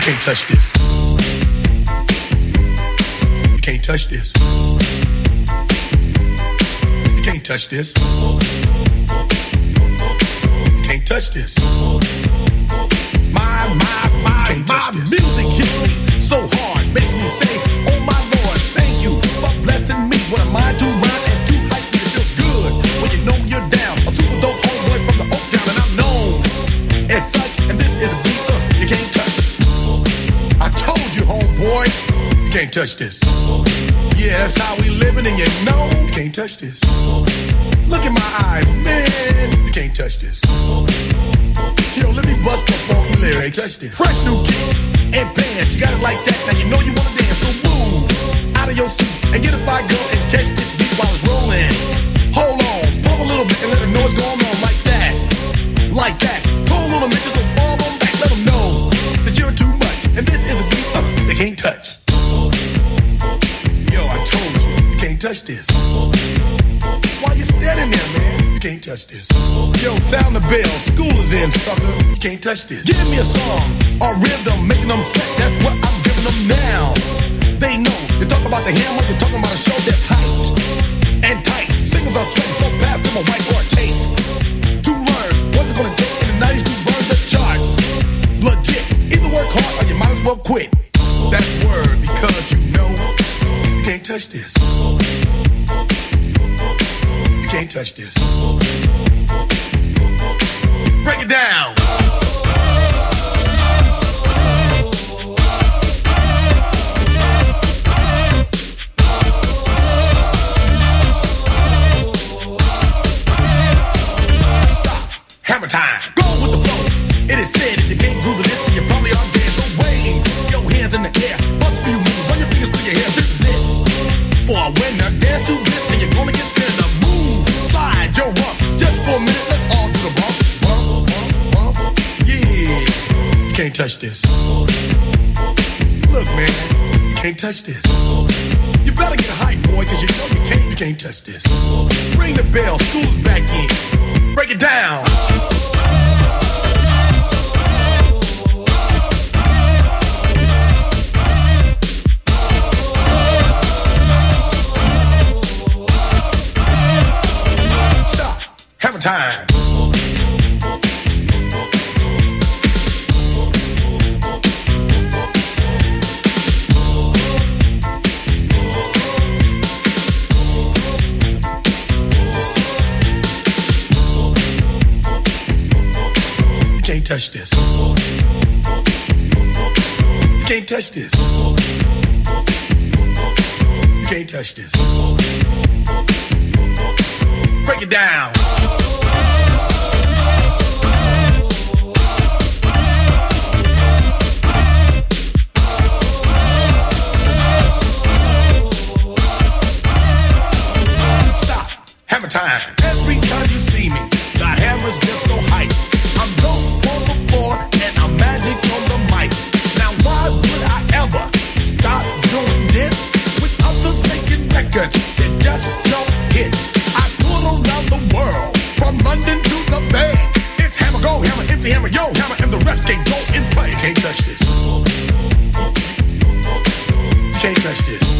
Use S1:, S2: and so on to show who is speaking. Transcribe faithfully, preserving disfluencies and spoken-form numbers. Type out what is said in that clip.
S1: Can't touch this. You can't touch this. You can't touch this. You can't touch this. My, my, my, my music hits me so hard, makes me say, oh my Lord, thank you for blessing me. What am I to rhyme and to hype me? It feels good when you know you're down. A super dope homeboy from the Oak Town, and I'm known as such. And this is a beat uh, you can't touch. I told you, homeboy, you can't touch this. Yeah, that's how we living, and you know you can't touch this. Look in my eyes, man, you can't touch this. Yo, let me bust the funky lyrics. Fresh new kicks and bands, you got it like that. Now you know you wanna dance, so move out of your seat and get a fire girl and catch this beat while it's rolling. Hold on, pump a little bit and let her know what's going on like that, like that. Pull on them bitches, don't fall on back. Let them know that you're too much, and this is a beat uh, they can't touch. Yo, I told you, you can't touch this. Why you standing there, man? You can't touch this. Yo, sound the bell, school is in, sucker. You can't touch this. Give me a song or rhythm, making them sweat. That's what I'm giving them now. They know. You talk about the hammer, you're talking about a show that's hyped and tight. Singles are sweating so fast, them a white or a tape. To learn what it's gonna take in the nineties to burn the charts. Legit. Either work hard or you might as well quit. That's word, because you know you can't touch this. You can't touch this. Break it down. Stop. Hammer time. Go with the flow. It is said if you can't groove the list, then you probably are dead. So wave your hands in the air. Bust a few moves. Run your fingers through your hair. This is it. For a winner, dance to this, and you're gonna get there. The move. Slide your rump. Just for a minute, let's all do the bump. Bump, bump, bump. Yeah. You can't touch this. Look, man. You can't touch this. You better get hype, boy, cause you know you can't, you can't touch this. Ring the bell, school's back in. Break it down. Stop. Hammer time. You can't touch this. You can't touch this. You can't touch this. Break it down. Stop. Hammer time. Every time you see me, the hammer's just so hype. I'm dope on the floor and I'm magic on the mic. Now why would I ever stop doing this with others making records that just don't hit? I tour around the world, from London to the Bay. It's hammer, go hammer, empty hammer, yo hammer, and the rest can go and play. You can't touch this. You can't touch this.